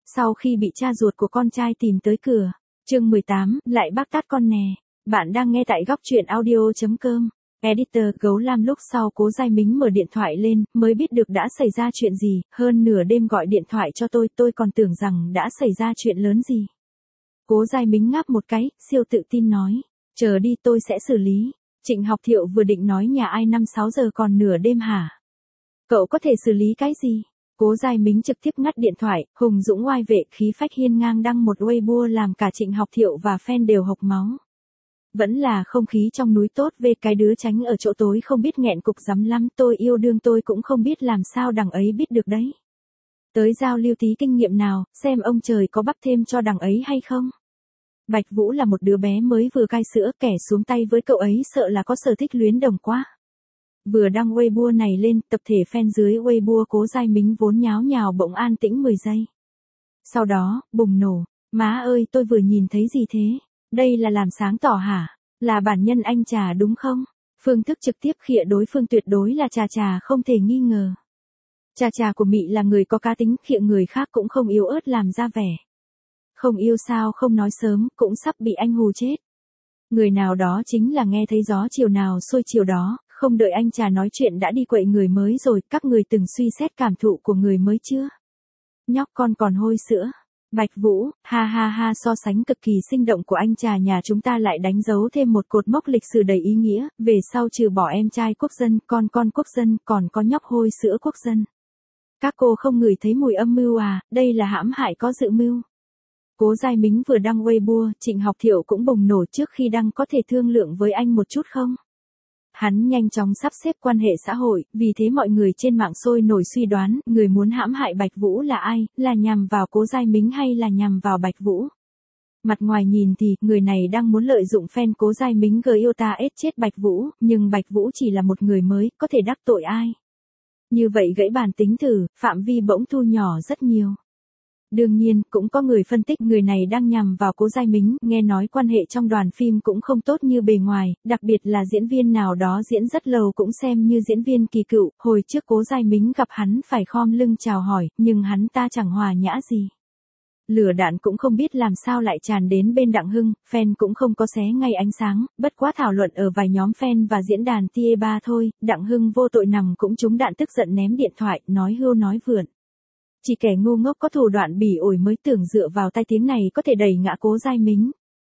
Sau khi bị cha ruột của con trai tìm tới cửa. Chương 18, lại bác tát con nè. Bạn đang nghe tại góc truyện audio.com. Editor Gấu Lam lúc sau Cố Giai Mính mở điện thoại lên, mới biết được đã xảy ra chuyện gì, hơn nửa đêm gọi điện thoại cho tôi còn tưởng rằng đã xảy ra chuyện lớn gì. Cố Giai Mính ngáp một cái, siêu tự tin nói, chờ đi tôi sẽ xử lý. Trịnh Học Thiệu vừa định nói nhà ai 5-6 giờ còn nửa đêm hả? Cậu có thể xử lý cái gì? Cố Giai Mính trực tiếp ngắt điện thoại, hùng dũng oai vệ khí phách hiên ngang đăng một Weibo làm cả Trịnh Học Thiệu và fan đều hộc máu. Vẫn là không khí trong núi tốt về cái đứa tránh ở chỗ tối không biết nghẹn cục rắm lắm, tôi yêu đương tôi cũng không biết làm sao đằng ấy biết được đấy. Tới giao lưu tí kinh nghiệm nào, xem ông trời có bắp thêm cho đằng ấy hay không. Bạch Vũ là một đứa bé mới vừa cai sữa, kẻ xuống tay với cậu ấy sợ là có sở thích luyến đồng quá. Vừa đăng Weibo này lên, tập thể fan dưới Weibo Cố Giai Mính vốn nháo nhào bỗng an tĩnh 10 giây. Sau đó, bùng nổ, má ơi tôi vừa nhìn thấy gì thế? Đây là làm sáng tỏ hả? Là bản nhân anh Trà đúng không? Phương thức trực tiếp khịa đối phương tuyệt đối là Trà không thể nghi ngờ. Trà của Mị là người có cá tính, khịa người khác cũng không yếu ớt làm ra vẻ. Không yêu sao không nói sớm, cũng sắp bị anh hù chết. Người nào đó chính là nghe thấy gió chiều nào xuôi chiều đó, không đợi anh Trà nói chuyện đã đi quậy người mới rồi, các người từng suy xét cảm thụ của người mới chưa? Nhóc con còn hôi sữa. Bạch Vũ, ha ha ha, so sánh cực kỳ sinh động của anh Trà nhà chúng ta lại đánh dấu thêm một cột mốc lịch sử đầy ý nghĩa, về sau trừ bỏ em trai quốc dân, con quốc dân, còn có nhóc hôi sữa quốc dân. Các cô không ngửi thấy mùi âm mưu à, đây là hãm hại có dự mưu. Cố Giai Mính vừa đăng Weibo, Trịnh Học Thiệu cũng bùng nổ, trước khi đăng có thể thương lượng với anh một chút không? Hắn nhanh chóng sắp xếp quan hệ xã hội, vì thế mọi người trên mạng sôi nổi suy đoán, người muốn hãm hại Bạch Vũ là ai, là nhằm vào Cố Giai Mính hay là nhằm vào Bạch Vũ. Mặt ngoài nhìn thì, người này đang muốn lợi dụng fan Cố Giai Mính gờ yêu ta ết chết Bạch Vũ, nhưng Bạch Vũ chỉ là một người mới, có thể đắc tội ai. Như vậy gãy bàn tính thử, phạm vi bỗng thu nhỏ rất nhiều. Đương nhiên, cũng có người phân tích người này đang nhằm vào Cố Giai Mính, nghe nói quan hệ trong đoàn phim cũng không tốt như bề ngoài, đặc biệt là diễn viên nào đó diễn rất lâu cũng xem như diễn viên kỳ cựu, hồi trước Cố Giai Mính gặp hắn phải khom lưng chào hỏi, nhưng hắn ta chẳng hòa nhã gì. Lửa đạn cũng không biết làm sao lại tràn đến bên Đặng Hưng, fan cũng không có xé ngay ánh sáng, bất quá thảo luận ở vài nhóm fan và diễn đàn TE3 thôi, Đặng Hưng vô tội nằm cũng trúng đạn tức giận ném điện thoại, nói hưu nói vượn. Chỉ kẻ ngu ngốc có thủ đoạn bỉ ổi mới tưởng dựa vào tai tiếng này có thể đẩy ngã Cố Giai Mính.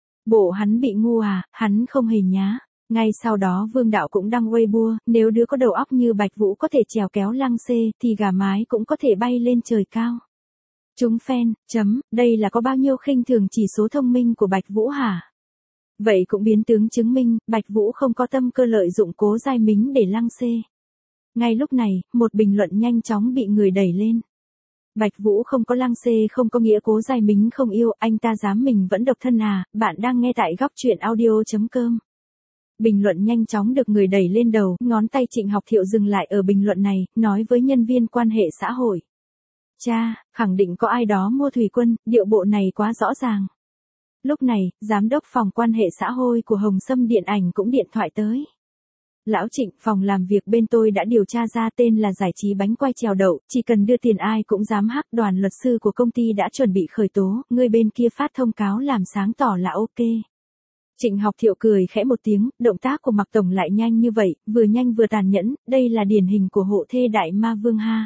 Bộ hắn bị ngu à, hắn không hề nhá. Ngay sau đó Vương Đạo cũng đăng Weibo, nếu đứa có đầu óc như Bạch Vũ có thể trèo kéo lăng xê, thì gà mái cũng có thể bay lên trời cao. Chúng fan, đây là có bao nhiêu khinh thường chỉ số thông minh của Bạch Vũ hả? Vậy cũng biến tướng chứng minh, Bạch Vũ không có tâm cơ lợi dụng Cố Giai Mính để lăng xê. Ngay lúc này, một bình luận nhanh chóng bị người đẩy lên. Bạch Vũ không có lăng xê không có nghĩa Cố Giai Mính không yêu, anh ta dám mình vẫn độc thân à, bạn đang nghe tại góc truyện audio.com. Bình luận nhanh chóng được người đẩy lên đầu, ngón tay Trịnh Học Thiệu dừng lại ở bình luận này, nói với nhân viên quan hệ xã hội. Cha, khẳng định có ai đó mua Thủy Quân, điệu bộ này quá rõ ràng. Lúc này, giám đốc phòng quan hệ xã hội của Hồng Sâm Điện ảnh cũng điện thoại tới. Lão Trịnh, phòng làm việc bên tôi đã điều tra ra tên là giải trí bánh quai trèo đậu, chỉ cần đưa tiền ai cũng dám hack, đoàn luật sư của công ty đã chuẩn bị khởi tố, người bên kia phát thông cáo làm sáng tỏ là ok. Trịnh Học Thiệu cười khẽ một tiếng, động tác của Mạc Tổng lại nhanh như vậy, vừa nhanh vừa tàn nhẫn, đây là điển hình của hộ thê đại ma vương ha.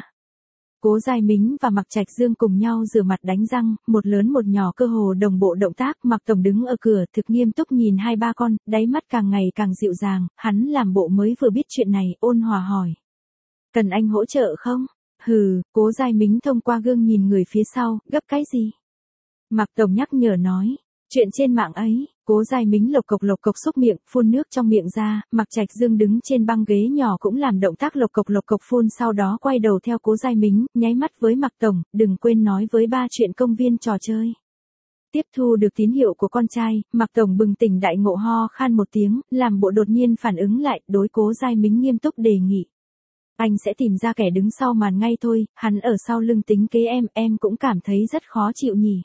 Cố Giai Mính và Mạc Trạch Dương cùng nhau rửa mặt đánh răng, một lớn một nhỏ cơ hồ đồng bộ động tác, Mạc Tổng đứng ở cửa thực nghiêm túc nhìn hai ba con, đáy mắt càng ngày càng dịu dàng, hắn làm bộ mới vừa biết chuyện này, ôn hòa hỏi. Cần anh hỗ trợ không? Hừ, Cố Giai Mính thông qua gương nhìn người phía sau, gấp cái gì? Mạc Tổng nhắc nhở nói. Chuyện trên mạng ấy, Cố Giai Mính lộc cộc xúc miệng, phun nước trong miệng ra, Mạc Trạch Dương đứng trên băng ghế nhỏ cũng làm động tác lộc cộc phun, sau đó quay đầu theo Cố Giai Mính, nháy mắt với Mạc Tổng, đừng quên nói với ba chuyện công viên trò chơi. Tiếp thu được tín hiệu của con trai, Mạc Tổng bừng tỉnh đại ngộ ho khan một tiếng, làm bộ đột nhiên phản ứng lại, đối Cố Giai Mính nghiêm túc đề nghị. Anh sẽ tìm ra kẻ đứng sau màn ngay thôi, hắn ở sau lưng tính kế em cũng cảm thấy rất khó chịu nhỉ.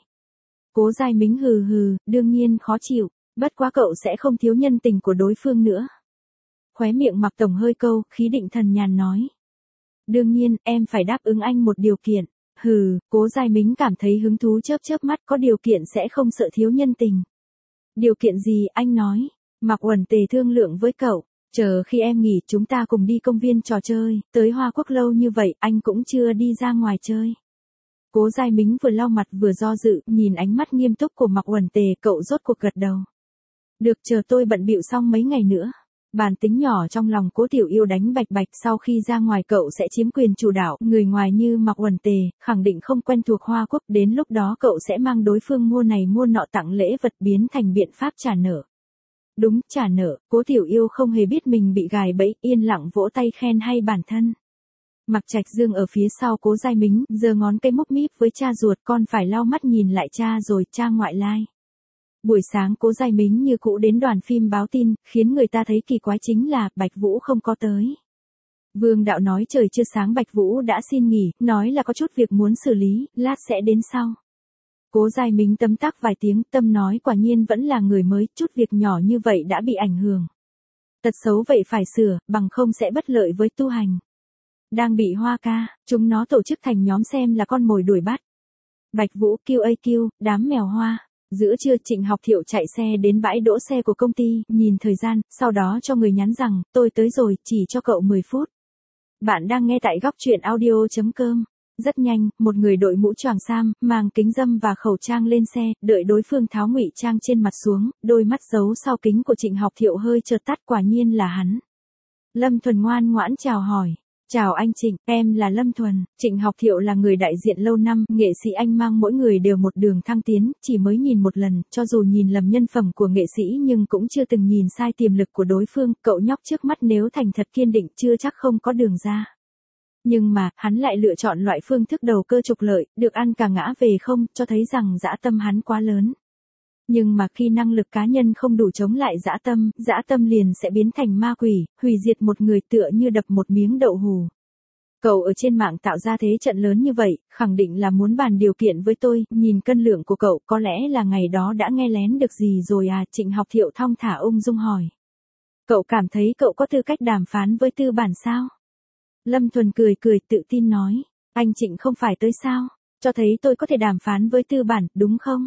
Cố Giai Mính hừ, đương nhiên khó chịu, bất quá cậu sẽ không thiếu nhân tình của đối phương nữa. Khóe miệng Mạc Tổng hơi câu, khí định thần nhàn nói. Đương nhiên, em phải đáp ứng anh một điều kiện. Hừ, Cố Giai Mính cảm thấy hứng thú chớp chớp mắt, có điều kiện sẽ không sợ thiếu nhân tình. Điều kiện gì anh nói? Mạc Uẩn Tề thương lượng với cậu. Chờ khi em nghỉ chúng ta cùng đi công viên trò chơi, tới Hoa Quốc lâu như vậy anh cũng chưa đi ra ngoài chơi. Cố Giai Mính vừa lau mặt vừa do dự, nhìn ánh mắt nghiêm túc của Mạc Uẩn Tề, cậu rốt cuộc gật đầu. Được, chờ tôi bận bịu xong mấy ngày nữa. Bản tính nhỏ trong lòng Cố Tiểu Yêu đánh bạch bạch, sau khi ra ngoài cậu sẽ chiếm quyền chủ đạo, người ngoài như Mạc Uẩn Tề, khẳng định không quen thuộc Hoa Quốc, đến lúc đó cậu sẽ mang đối phương mua này mua nọ tặng lễ vật, biến thành biện pháp trả nợ. Đúng, trả nợ. Cố Tiểu Yêu không hề biết mình bị gài bẫy, yên lặng vỗ tay khen hay bản thân. Mạc Trạch Dương ở phía sau Cố Giai Mính, giơ ngón cây múc míp với cha ruột, con phải lau mắt nhìn lại cha rồi, cha ngoại lai. Buổi sáng Cố Giai Mính như cũ đến đoàn phim báo tin, khiến người ta thấy kỳ quái chính là Bạch Vũ không có tới. Vương Đạo nói trời chưa sáng Bạch Vũ đã xin nghỉ, nói là có chút việc muốn xử lý, lát sẽ đến sau. Cố Giai Mính tấm tắc vài tiếng, tâm nói quả nhiên vẫn là người mới, chút việc nhỏ như vậy đã bị ảnh hưởng. Tật xấu vậy phải sửa, bằng không sẽ bất lợi với tu hành. Đang bị Hoa ca, chúng nó tổ chức thành nhóm xem là con mồi đuổi bắt. Bạch Vũ QAQ, đám mèo Hoa. Giữa trưa Trịnh Học Thiệu chạy xe đến bãi đỗ xe của công ty, nhìn thời gian, sau đó cho người nhắn rằng, tôi tới rồi, chỉ cho cậu 10 phút. Bạn đang nghe tại góc truyện audio.com. Rất nhanh, một người đội mũ choàng sam, mang kính râm và khẩu trang lên xe, đợi đối phương tháo ngụy trang trên mặt xuống, đôi mắt giấu sau kính của Trịnh Học Thiệu hơi chợt tắt, quả nhiên là hắn. Lâm Thuần ngoan ngoãn chào hỏi. Chào anh Trịnh, em là Lâm Thuần. Trịnh Học Thiệu là người đại diện lâu năm, nghệ sĩ anh mang mỗi người đều một đường thăng tiến, chỉ mới nhìn một lần, cho dù nhìn lầm nhân phẩm của nghệ sĩ nhưng cũng chưa từng nhìn sai tiềm lực của đối phương, cậu nhóc trước mắt nếu thành thật kiên định chưa chắc không có đường ra. Nhưng mà, hắn lại lựa chọn loại phương thức đầu cơ trục lợi, được ăn cả ngã về không, cho thấy rằng dã tâm hắn quá lớn. Nhưng mà khi năng lực cá nhân không đủ chống lại dã tâm liền sẽ biến thành ma quỷ, hủy diệt một người tựa như đập một miếng đậu hù. Cậu ở trên mạng tạo ra thế trận lớn như vậy, khẳng định là muốn bàn điều kiện với tôi, nhìn cân lượng của cậu, có lẽ là ngày đó đã nghe lén được gì rồi à? Trịnh Học Thiệu thong thả ung dung hỏi. Cậu cảm thấy cậu có tư cách đàm phán với tư bản sao? Lâm Thuần cười cười tự tin nói, anh Trịnh không phải tới sao? Cho thấy tôi có thể đàm phán với tư bản, đúng không?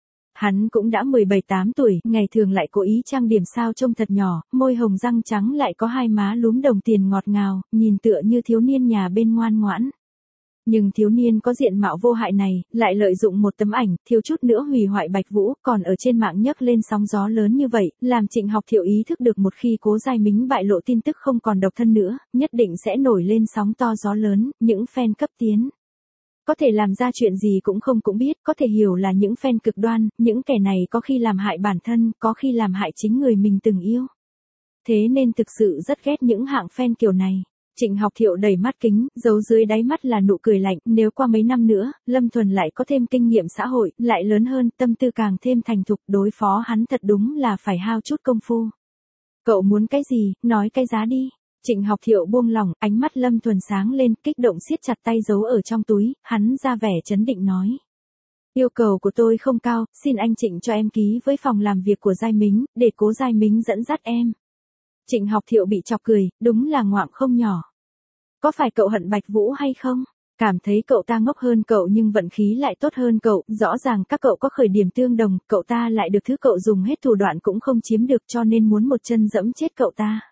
Hắn cũng đã 17-8 tuổi, ngày thường lại cố ý trang điểm sao trông thật nhỏ, môi hồng răng trắng lại có hai má lúm đồng tiền ngọt ngào, nhìn tựa như thiếu niên nhà bên ngoan ngoãn. Nhưng thiếu niên có diện mạo vô hại này, lại lợi dụng một tấm ảnh, thiếu chút nữa hủy hoại Bạch Vũ, còn ở trên mạng nhấc lên sóng gió lớn như vậy, làm Trịnh Học Thiệu ý thức được một khi Cố Giai Mính bại lộ tin tức không còn độc thân nữa, nhất định sẽ nổi lên sóng to gió lớn, những fan cấp tiến. Có thể làm ra chuyện gì cũng biết, có thể hiểu là những fan cực đoan, những kẻ này có khi làm hại bản thân, có khi làm hại chính người mình từng yêu. Thế nên thực sự rất ghét những hạng fan kiểu này. Trịnh Học Thiệu đầy mắt kính, giấu dưới đáy mắt là nụ cười lạnh, nếu qua mấy năm nữa, Lâm Thuần lại có thêm kinh nghiệm xã hội, lại lớn hơn, tâm tư càng thêm thành thục, đối phó hắn thật đúng là phải hao chút công phu. Cậu muốn cái gì, nói cái giá đi. Trịnh Học Thiệu buông lỏng, ánh mắt Lâm Thuần sáng lên, kích động siết chặt tay giấu ở trong túi, hắn ra vẻ trấn định nói. Yêu cầu của tôi không cao, xin anh Trịnh cho em ký với phòng làm việc của Giai Mính, để Cố Giai Mính dẫn dắt em. Trịnh Học Thiệu bị chọc cười, đúng là ngoạm không nhỏ. Có phải cậu hận Bạch Vũ hay không? Cảm thấy cậu ta ngốc hơn cậu nhưng vận khí lại tốt hơn cậu, rõ ràng các cậu có khởi điểm tương đồng, cậu ta lại được thứ cậu dùng hết thủ đoạn cũng không chiếm được cho nên muốn một chân dẫm chết cậu ta.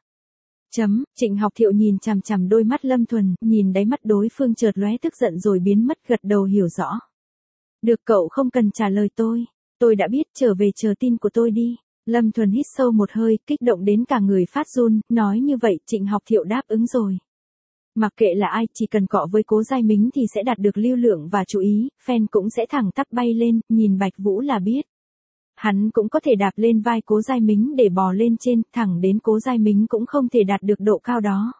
Trịnh Học Thiệu nhìn chằm chằm đôi mắt Lâm Thuần, nhìn đáy mắt đối phương chợt lóe tức giận rồi biến mất, gật đầu hiểu rõ. Được, cậu không cần trả lời tôi đã biết, trở về chờ tin của tôi đi. Lâm Thuần hít sâu một hơi, kích động đến cả người phát run, nói như vậy Trịnh Học Thiệu đáp ứng rồi. Mặc kệ là ai, chỉ cần cọ với Cố Giai Mính thì sẽ đạt được lưu lượng và chú ý, fan cũng sẽ thẳng tắp bay lên, nhìn Bạch Vũ là biết. Hắn cũng có thể đạp lên vai Cố Giai Mính để bò lên trên, thẳng đến Cố Giai Mính cũng không thể đạt được độ cao đó.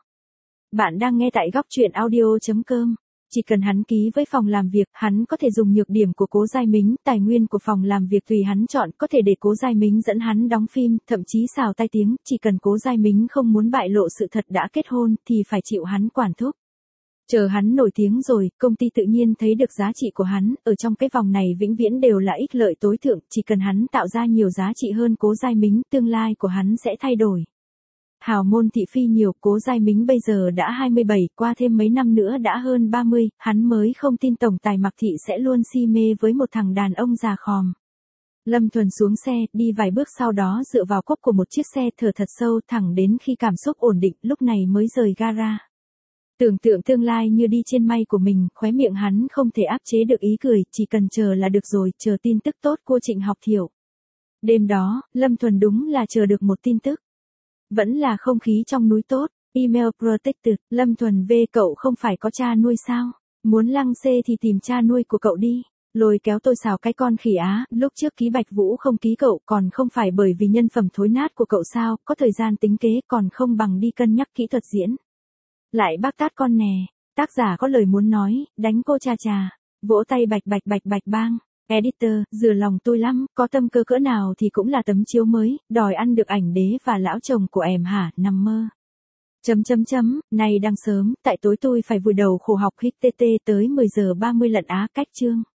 Bạn đang nghe tại góc truyện audio.com. Chỉ cần hắn ký với phòng làm việc, hắn có thể dùng nhược điểm của Cố Giai Mính, tài nguyên của phòng làm việc tùy hắn chọn, có thể để Cố Giai Mính dẫn hắn đóng phim, thậm chí xào tai tiếng, chỉ cần Cố Giai Mính không muốn bại lộ sự thật đã kết hôn, thì phải chịu hắn quản thúc. Chờ hắn nổi tiếng rồi, công ty tự nhiên thấy được giá trị của hắn, ở trong cái vòng này vĩnh viễn đều là ích lợi tối thượng, chỉ cần hắn tạo ra nhiều giá trị hơn Cố Giai Mính, tương lai của hắn sẽ thay đổi. Hào môn thị phi nhiều, Cố Giai Mính bây giờ đã 27, qua thêm mấy năm nữa đã hơn 30, hắn mới không tin tổng tài Mạc Thị sẽ luôn si mê với một thằng đàn ông già khòm. Lâm Thuần xuống xe, đi vài bước sau đó dựa vào cốp của một chiếc xe thở thật sâu thẳng đến khi cảm xúc ổn định, lúc này mới rời gara. Tưởng tượng tương lai như đi trên mây của mình, khóe miệng hắn không thể áp chế được ý cười, chỉ cần chờ là được rồi, chờ tin tức tốt của Trịnh Học Thiểu. Đêm đó, Lâm Thuần đúng là chờ được một tin tức. Vẫn là không khí trong núi tốt, email protected, Lâm Thuần V cậu không phải có cha nuôi sao? Muốn lăng xê thì tìm cha nuôi của cậu đi. Lôi kéo tôi xào cái con khỉ á, lúc trước ký Bạch Vũ không ký cậu còn không phải bởi vì nhân phẩm thối nát của cậu sao, có thời gian tính kế còn không bằng đi cân nhắc kỹ thuật diễn. Lại bác tát con nè, tác giả có lời muốn nói, đánh cô cha trà, vỗ tay bạch bạch bạch bạch bang. Editor, dừa lòng tôi lắm, có tâm cơ cỡ nào thì cũng là tấm chiếu mới, đòi ăn được ảnh đế và lão chồng của em hả, nằm mơ. Này đang sớm, tại tối tôi phải vùi đầu khổ học HTT tới 10 giờ 30 lận á, cách chương.